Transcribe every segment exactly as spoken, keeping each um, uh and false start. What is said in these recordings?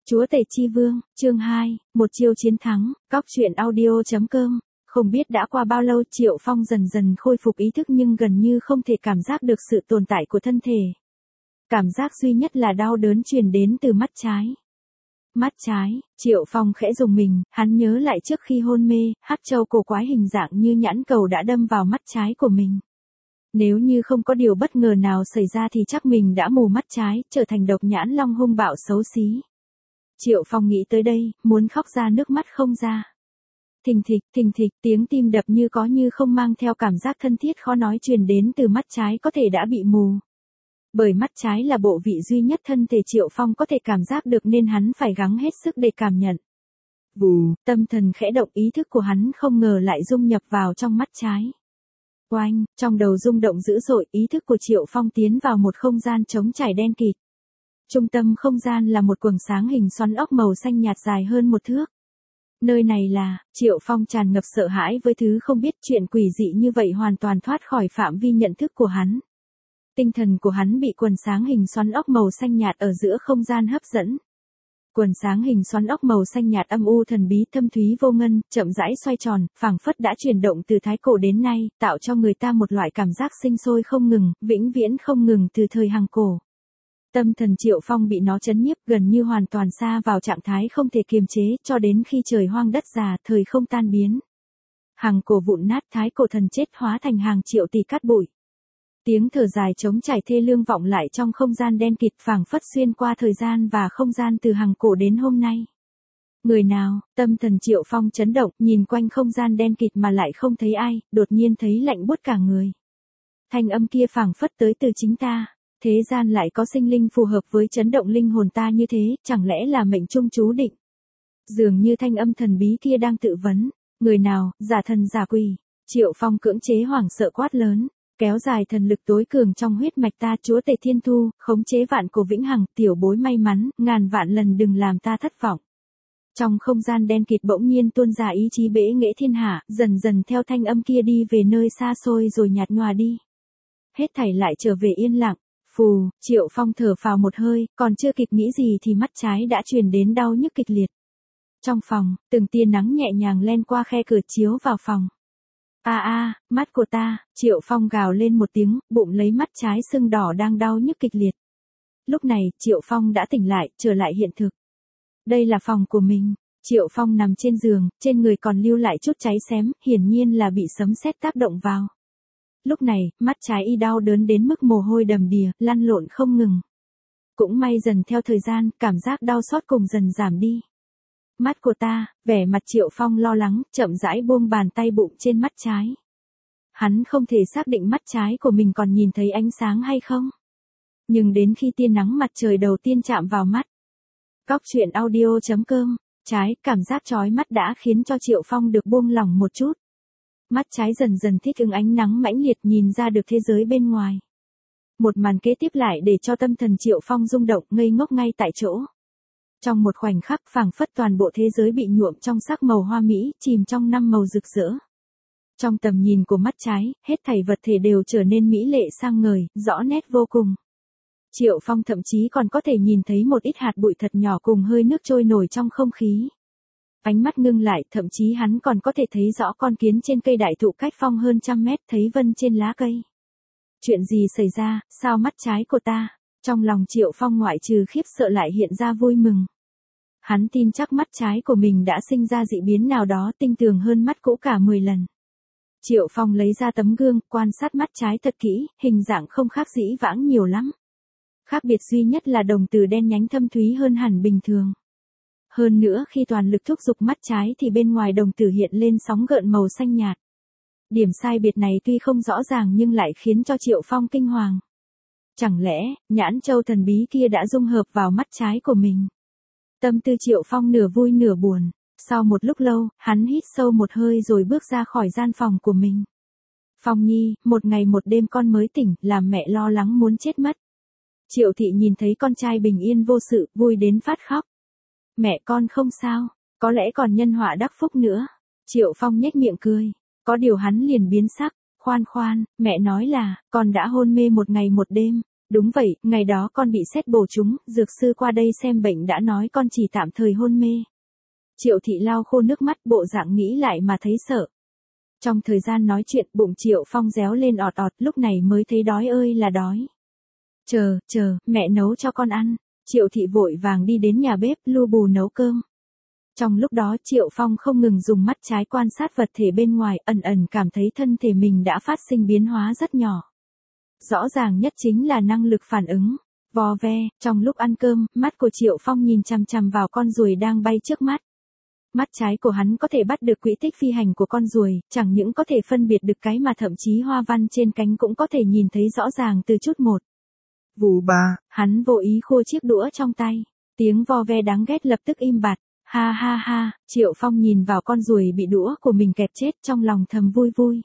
Chúa Tể Chi Vương, chương hai, một chiêu chiến thắng, cóc truyện audio.com. Không biết đã qua bao lâu Triệu Phong dần dần khôi phục ý thức nhưng gần như không thể cảm giác được sự tồn tại của thân thể. Cảm giác duy nhất là đau đớn truyền đến từ mắt trái. Mắt trái, Triệu Phong khẽ rùng mình, hắn nhớ lại trước khi hôn mê, hắc châu cổ quái hình dạng như nhãn cầu đã đâm vào mắt trái của mình. Nếu như không có điều bất ngờ nào xảy ra thì chắc mình đã mù mắt trái, trở thành độc nhãn long hung bạo xấu xí. Triệu Phong nghĩ tới đây, muốn khóc ra nước mắt không ra. Thình thịch, thình thịch, tiếng tim đập như có như không mang theo cảm giác thân thiết khó nói truyền đến từ mắt trái có thể đã bị mù. Bởi mắt trái là bộ vị duy nhất thân thể Triệu Phong có thể cảm giác được nên hắn phải gắng hết sức để cảm nhận. Vù, tâm thần khẽ động, ý thức của hắn không ngờ lại dung nhập vào trong mắt trái. Oanh, trong đầu rung động dữ dội, ý thức của Triệu Phong tiến vào một không gian trống trải đen kịt. Trung tâm không gian là một quầng sáng hình xoắn ốc màu xanh nhạt dài hơn một thước. Nơi này là, Triệu Phong tràn ngập sợ hãi với thứ không biết, chuyện quỷ dị như vậy hoàn toàn thoát khỏi phạm vi nhận thức của hắn. Tinh thần của hắn bị quầng sáng hình xoắn ốc màu xanh nhạt ở giữa không gian hấp dẫn. Quầng sáng hình xoắn ốc màu xanh nhạt âm u thần bí thâm thúy vô ngân, chậm rãi xoay tròn, phảng phất đã chuyển động từ thái cổ đến nay, tạo cho người ta một loại cảm giác sinh sôi không ngừng, vĩnh viễn không ngừng từ thời hằng cổ. Tâm thần Triệu Phong bị nó chấn nhiếp, gần như hoàn toàn sa vào trạng thái không thể kiềm chế, cho đến khi trời hoang đất già, thời không tan biến. Hằng cổ vụn nát, thái cổ thần chết hóa thành hàng triệu tỷ cát bụi. Tiếng thở dài trống trải thê lương vọng lại trong không gian đen kịt, phảng phất xuyên qua thời gian và không gian từ hằng cổ đến hôm nay. Người nào? Tâm thần Triệu Phong chấn động, nhìn quanh không gian đen kịt mà lại không thấy ai, đột nhiên thấy lạnh buốt cả người. Thanh âm kia phảng phất tới từ chính ta. Thế gian lại có sinh linh phù hợp với chấn động linh hồn ta như thế, chẳng lẽ là mệnh trung chú định? Dường như thanh âm thần bí kia đang tự vấn, người nào, giả thần giả quỷ. Triệu Phong cưỡng chế hoảng sợ quát lớn, kéo dài thần lực tối cường trong huyết mạch ta, Chúa Tể Thiên Thu, khống chế vạn cổ vĩnh hằng, tiểu bối may mắn, ngàn vạn lần đừng làm ta thất vọng. Trong không gian đen kịt bỗng nhiên tuôn ra ý chí bẽ nghệ thiên hạ, dần dần theo thanh âm kia đi về nơi xa xôi rồi nhạt nhòa đi. Hết thảy lại trở về yên lặng. Phù, Triệu Phong thở phào một hơi, còn chưa kịp nghĩ gì thì mắt trái đã truyền đến đau nhức kịch liệt. Trong phòng, từng tia nắng nhẹ nhàng len qua khe cửa chiếu vào phòng. A a, mắt của ta, Triệu Phong gào lên một tiếng, bụng lấy mắt trái sưng đỏ đang đau nhức kịch liệt. Lúc này, Triệu Phong đã tỉnh lại, trở lại hiện thực. Đây là phòng của mình. Triệu Phong nằm trên giường, trên người còn lưu lại chút cháy xém, hiển nhiên là bị sấm sét tác động vào. Lúc này, mắt trái y đau đớn đến mức mồ hôi đầm đìa, lăn lộn không ngừng. Cũng may dần theo thời gian, cảm giác đau xót cùng dần giảm đi. Mắt của ta, vẻ mặt Triệu Phong lo lắng, chậm rãi buông bàn tay bụng trên mắt trái. Hắn không thể xác định mắt trái của mình còn nhìn thấy ánh sáng hay không. Nhưng đến khi tia nắng mặt trời đầu tiên chạm vào mắt. Cóc truyện audio.com, trái, cảm giác chói mắt đã khiến cho Triệu Phong được buông lỏng một chút. Mắt trái dần dần thích ứng ánh nắng mãnh liệt, nhìn ra được thế giới bên ngoài. Một màn kế tiếp lại để cho tâm thần Triệu Phong rung động, ngây ngốc ngay tại chỗ. Trong một khoảnh khắc, phảng phất toàn bộ thế giới bị nhuộm trong sắc màu hoa mỹ, chìm trong năm màu rực rỡ. Trong tầm nhìn của mắt trái, hết thảy vật thể đều trở nên mỹ lệ sang ngời, rõ nét vô cùng. Triệu Phong thậm chí còn có thể nhìn thấy một ít hạt bụi thật nhỏ cùng hơi nước trôi nổi trong không khí. Ánh mắt ngưng lại, thậm chí hắn còn có thể thấy rõ con kiến trên cây đại thụ cách phong hơn trăm mét, thấy vân trên lá cây. Chuyện gì xảy ra, sao mắt trái của ta? Trong lòng Triệu Phong ngoại trừ khiếp sợ lại hiện ra vui mừng. Hắn tin chắc mắt trái của mình đã sinh ra dị biến nào đó tinh tường hơn mắt cũ cả mười lần. Triệu Phong lấy ra tấm gương, quan sát mắt trái thật kỹ, hình dạng không khác dĩ vãng nhiều lắm. Khác biệt duy nhất là đồng tử đen nhánh thâm thúy hơn hẳn bình thường. Hơn nữa khi toàn lực thúc giục mắt trái thì bên ngoài đồng tử hiện lên sóng gợn màu xanh nhạt. Điểm sai biệt này tuy không rõ ràng nhưng lại khiến cho Triệu Phong kinh hoàng. Chẳng lẽ, nhãn châu thần bí kia đã dung hợp vào mắt trái của mình? Tâm tư Triệu Phong nửa vui nửa buồn. Sau một lúc lâu, hắn hít sâu một hơi rồi bước ra khỏi gian phòng của mình. Phong Nhi, một ngày một đêm con mới tỉnh, làm mẹ lo lắng muốn chết mất. Triệu Thị nhìn thấy con trai bình yên vô sự, vui đến phát khóc. Mẹ con không sao, có lẽ còn nhân họa đắc phúc nữa. Triệu Phong nhếch miệng cười, có điều hắn liền biến sắc, khoan khoan, mẹ nói là, con đã hôn mê một ngày một đêm, Đúng vậy, ngày đó con bị sét bổ trúng, dược sư qua đây xem bệnh đã nói con chỉ tạm thời hôn mê. Triệu thị lau khô nước mắt, bộ dạng nghĩ lại mà thấy sợ. Trong thời gian nói chuyện, bụng Triệu Phong réo lên ọt ọt, lúc này mới thấy đói ơi là đói. Chờ, chờ, mẹ nấu cho con ăn. Triệu thị vội vàng đi đến nhà bếp, lu bù nấu cơm. Trong lúc đó Triệu Phong không ngừng dùng mắt trái quan sát vật thể bên ngoài, ẩn ẩn cảm thấy thân thể mình đã phát sinh biến hóa rất nhỏ. Rõ ràng nhất chính là năng lực phản ứng. Vò ve, trong lúc ăn cơm, mắt của Triệu Phong nhìn chằm chằm vào con ruồi đang bay trước mắt. Mắt trái của hắn có thể bắt được quỹ tích phi hành của con ruồi, chẳng những có thể phân biệt được cái mà thậm chí hoa văn trên cánh cũng có thể nhìn thấy rõ ràng từ chút một. Vù ba, hắn vô ý khô chiếc đũa trong tay. Tiếng vo ve đáng ghét lập tức im bặt. Ha ha ha, Triệu Phong nhìn vào con ruồi bị đũa của mình kẹp chết, trong lòng thầm vui vui.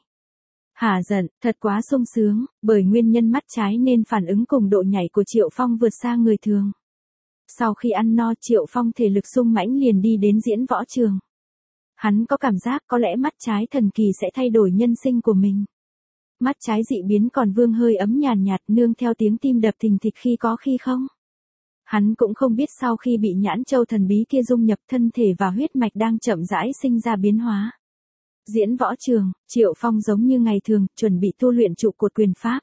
Hả giận, thật quá sung sướng, bởi nguyên nhân mắt trái nên phản ứng cùng độ nhảy của Triệu Phong vượt xa người thường. Sau khi ăn no, Triệu Phong thể lực sung mãnh liền đi đến diễn võ trường. Hắn có cảm giác có lẽ mắt trái thần kỳ sẽ thay đổi nhân sinh của mình. Mắt trái dị biến còn vương hơi ấm nhàn nhạt, nương theo tiếng tim đập thình thịch khi có khi không. Hắn cũng không biết sau khi bị nhãn châu thần bí kia dung nhập, thân thể và huyết mạch đang chậm rãi sinh ra biến hóa. Diễn võ trường, Triệu Phong giống như ngày thường, chuẩn bị tu luyện trụ cột quyền pháp.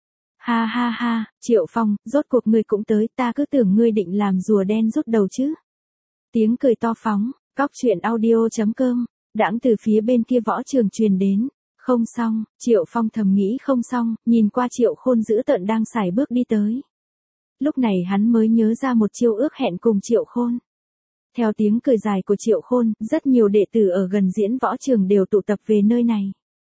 Ha ha ha, Triệu Phong, rốt cuộc ngươi cũng tới, ta cứ tưởng ngươi định làm rùa đen rút đầu chứ. Tiếng cười to phóng, cóc truyện audio chấm com, đãng từ phía bên kia võ trường truyền đến. Không xong, Triệu Phong thầm nghĩ không xong, nhìn qua Triệu Khôn dữ tợn đang sải bước đi tới. Lúc này hắn mới nhớ ra một chiêu ước hẹn cùng Triệu Khôn. Theo tiếng cười dài của Triệu Khôn, rất nhiều đệ tử ở gần diễn võ trường đều tụ tập về nơi này.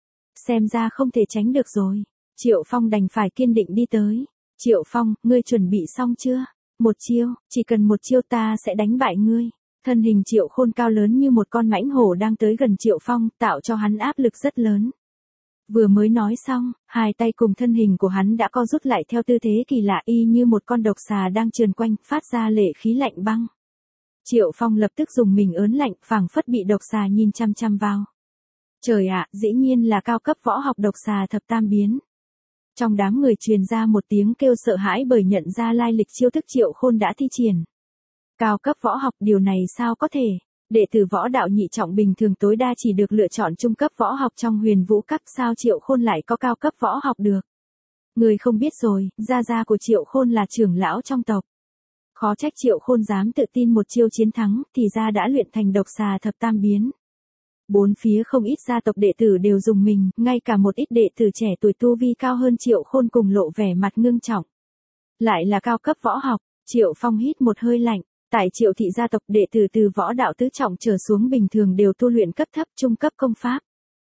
Xem ra không thể tránh được rồi. Triệu Phong đành phải kiên định đi tới. Triệu Phong, ngươi chuẩn bị xong chưa? Một chiêu, chỉ cần một chiêu ta sẽ đánh bại ngươi. Thân hình Triệu Khôn cao lớn như một con mãnh hổ đang tới gần Triệu Phong, tạo cho hắn áp lực rất lớn. Vừa mới nói xong, hai tay cùng thân hình của hắn đã co rút lại theo tư thế kỳ lạ, y như một con độc xà đang trườn quanh, phát ra lệ khí lạnh băng. Triệu Phong lập tức dùng mình ớn lạnh, phảng phất bị độc xà nhìn chăm chăm vào. Trời ạ, dĩ nhiên là cao cấp võ học độc xà thập tam biến. Trong đám người truyền ra một tiếng kêu sợ hãi bởi nhận ra lai lịch chiêu thức Triệu Khôn đã thi triển. Cao cấp võ học, điều này sao có thể? Đệ tử võ đạo nhị trọng bình thường tối đa chỉ được lựa chọn trung cấp võ học trong Huyền Vũ Các, sao Triệu Khôn lại có cao cấp võ học được? Người không biết rồi, gia gia của Triệu Khôn là trưởng lão trong tộc. Khó trách Triệu Khôn dám tự tin một chiêu chiến thắng, thì ra đã luyện thành độc xà thập tam biến. Bốn phía không ít gia tộc đệ tử đều dùng mình, ngay cả một ít đệ tử trẻ tuổi tu vi cao hơn Triệu Khôn cùng lộ vẻ mặt ngưng trọng. Lại là cao cấp võ học, Triệu Phong hít một hơi lạnh. Tại Triệu thị gia tộc, đệ tử từ võ đạo tứ trọng trở xuống bình thường đều tu luyện cấp thấp trung cấp công pháp.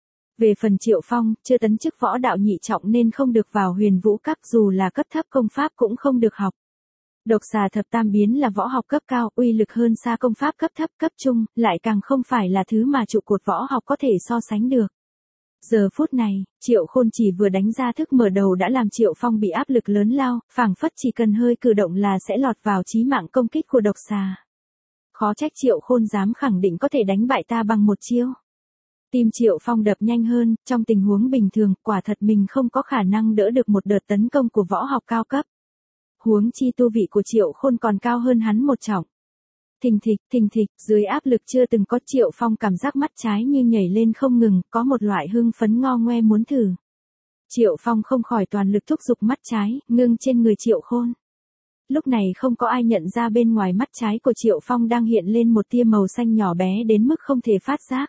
Về phần Triệu Phong, chưa tấn chức võ đạo nhị trọng nên không được vào Huyền Vũ Các, dù là cấp thấp công pháp cũng không được học. Độc xà thập tam biến là võ học cấp cao, uy lực hơn xa công pháp cấp thấp cấp trung, lại càng không phải là thứ mà trụ cột võ học có thể so sánh được. Giờ phút này, Triệu Khôn chỉ vừa đánh ra thức mở đầu đã làm Triệu Phong bị áp lực lớn lao, phảng phất chỉ cần hơi cử động là sẽ lọt vào chí mạng công kích của độc xà. Khó trách Triệu Khôn dám khẳng định có thể đánh bại ta bằng một chiêu. Tim Triệu Phong đập nhanh hơn, trong tình huống bình thường, quả thật mình không có khả năng đỡ được một đợt tấn công của võ học cao cấp. Huống chi tu vị của Triệu Khôn còn cao hơn hắn một trọng. Thình thịch, thình thịch, dưới áp lực chưa từng có, Triệu Phong cảm giác mắt trái như nhảy lên không ngừng, có một loại hưng phấn ngo ngoe muốn thử. Triệu Phong không khỏi toàn lực thúc giục mắt trái, ngưng trên người Triệu Khôn. Lúc này không có ai nhận ra bên ngoài mắt trái của Triệu Phong đang hiện lên một tia màu xanh nhỏ bé đến mức không thể phát giác.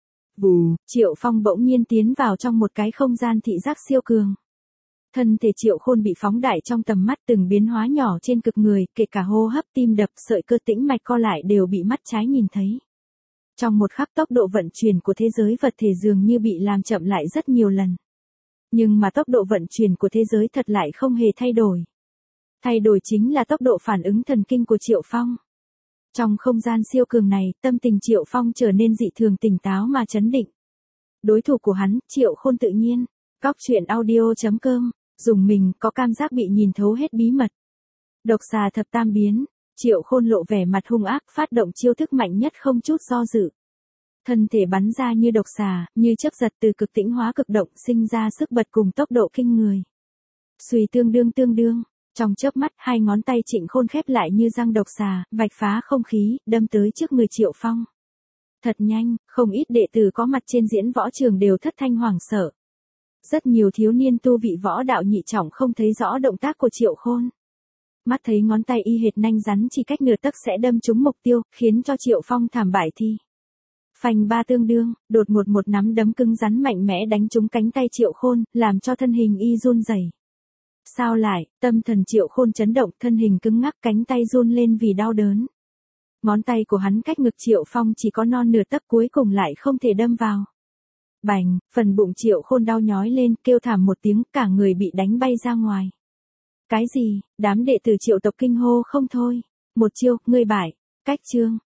Vù, Triệu Phong bỗng nhiên tiến vào trong một cái không gian thị giác siêu cường. Thân thể Triệu Khôn bị phóng đại trong tầm mắt, từng biến hóa nhỏ trên cực người, kể cả hô hấp, tim đập, sợi cơ tĩnh mạch co lại đều bị mắt trái nhìn thấy. Trong một khắc, tốc độ vận chuyển của thế giới vật thể dường như bị làm chậm lại rất nhiều lần. Nhưng mà tốc độ vận chuyển của thế giới thật lại không hề thay đổi. Thay đổi chính là tốc độ phản ứng thần kinh của Triệu Phong. Trong không gian siêu cường này, tâm tình Triệu Phong trở nên dị thường tỉnh táo mà chấn định. Đối thủ của hắn, Triệu Khôn tự nhiên. Cóc truyện audio chấm com, dùng mình có cảm giác bị nhìn thấu hết bí mật. Độc xà thập tam biến, Triệu Khôn lộ vẻ mặt hung ác, phát động chiêu thức mạnh nhất không chút do dự. Thân thể bắn ra như độc xà, như chớp giật từ cực tĩnh hóa cực động, sinh ra sức bật cùng tốc độ kinh người. Xuy tương đương tương đương, Trong chớp mắt, hai ngón tay Trịnh Khôn khép lại như răng độc xà, vạch phá không khí, đâm tới trước người Triệu Phong. Thật nhanh, không ít đệ tử có mặt trên diễn võ trường đều thất thanh hoảng sợ. Rất nhiều thiếu niên tu vị võ đạo nhị trọng không thấy rõ động tác của Triệu Khôn. Mắt thấy ngón tay y hệt nanh rắn chỉ cách nửa tấc sẽ đâm trúng mục tiêu, khiến cho Triệu Phong thảm bại thi. Phanh ba tương đương, đột một một nắm đấm cứng rắn mạnh mẽ đánh trúng cánh tay Triệu Khôn, làm cho thân hình y run rẩy. Sao lại, tâm thần Triệu Khôn chấn động, thân hình cứng ngắc, cánh tay run lên vì đau đớn. Ngón tay của hắn cách ngực Triệu Phong chỉ có non nửa tấc, cuối cùng lại không thể đâm vào. Bành, phần bụng Triệu Khôn đau nhói lên, kêu thảm một tiếng, cả người bị đánh bay ra ngoài. Cái gì, đám đệ tử Triệu tộc kinh hô không thôi. Một chiêu, ngươi bại. Cách chương.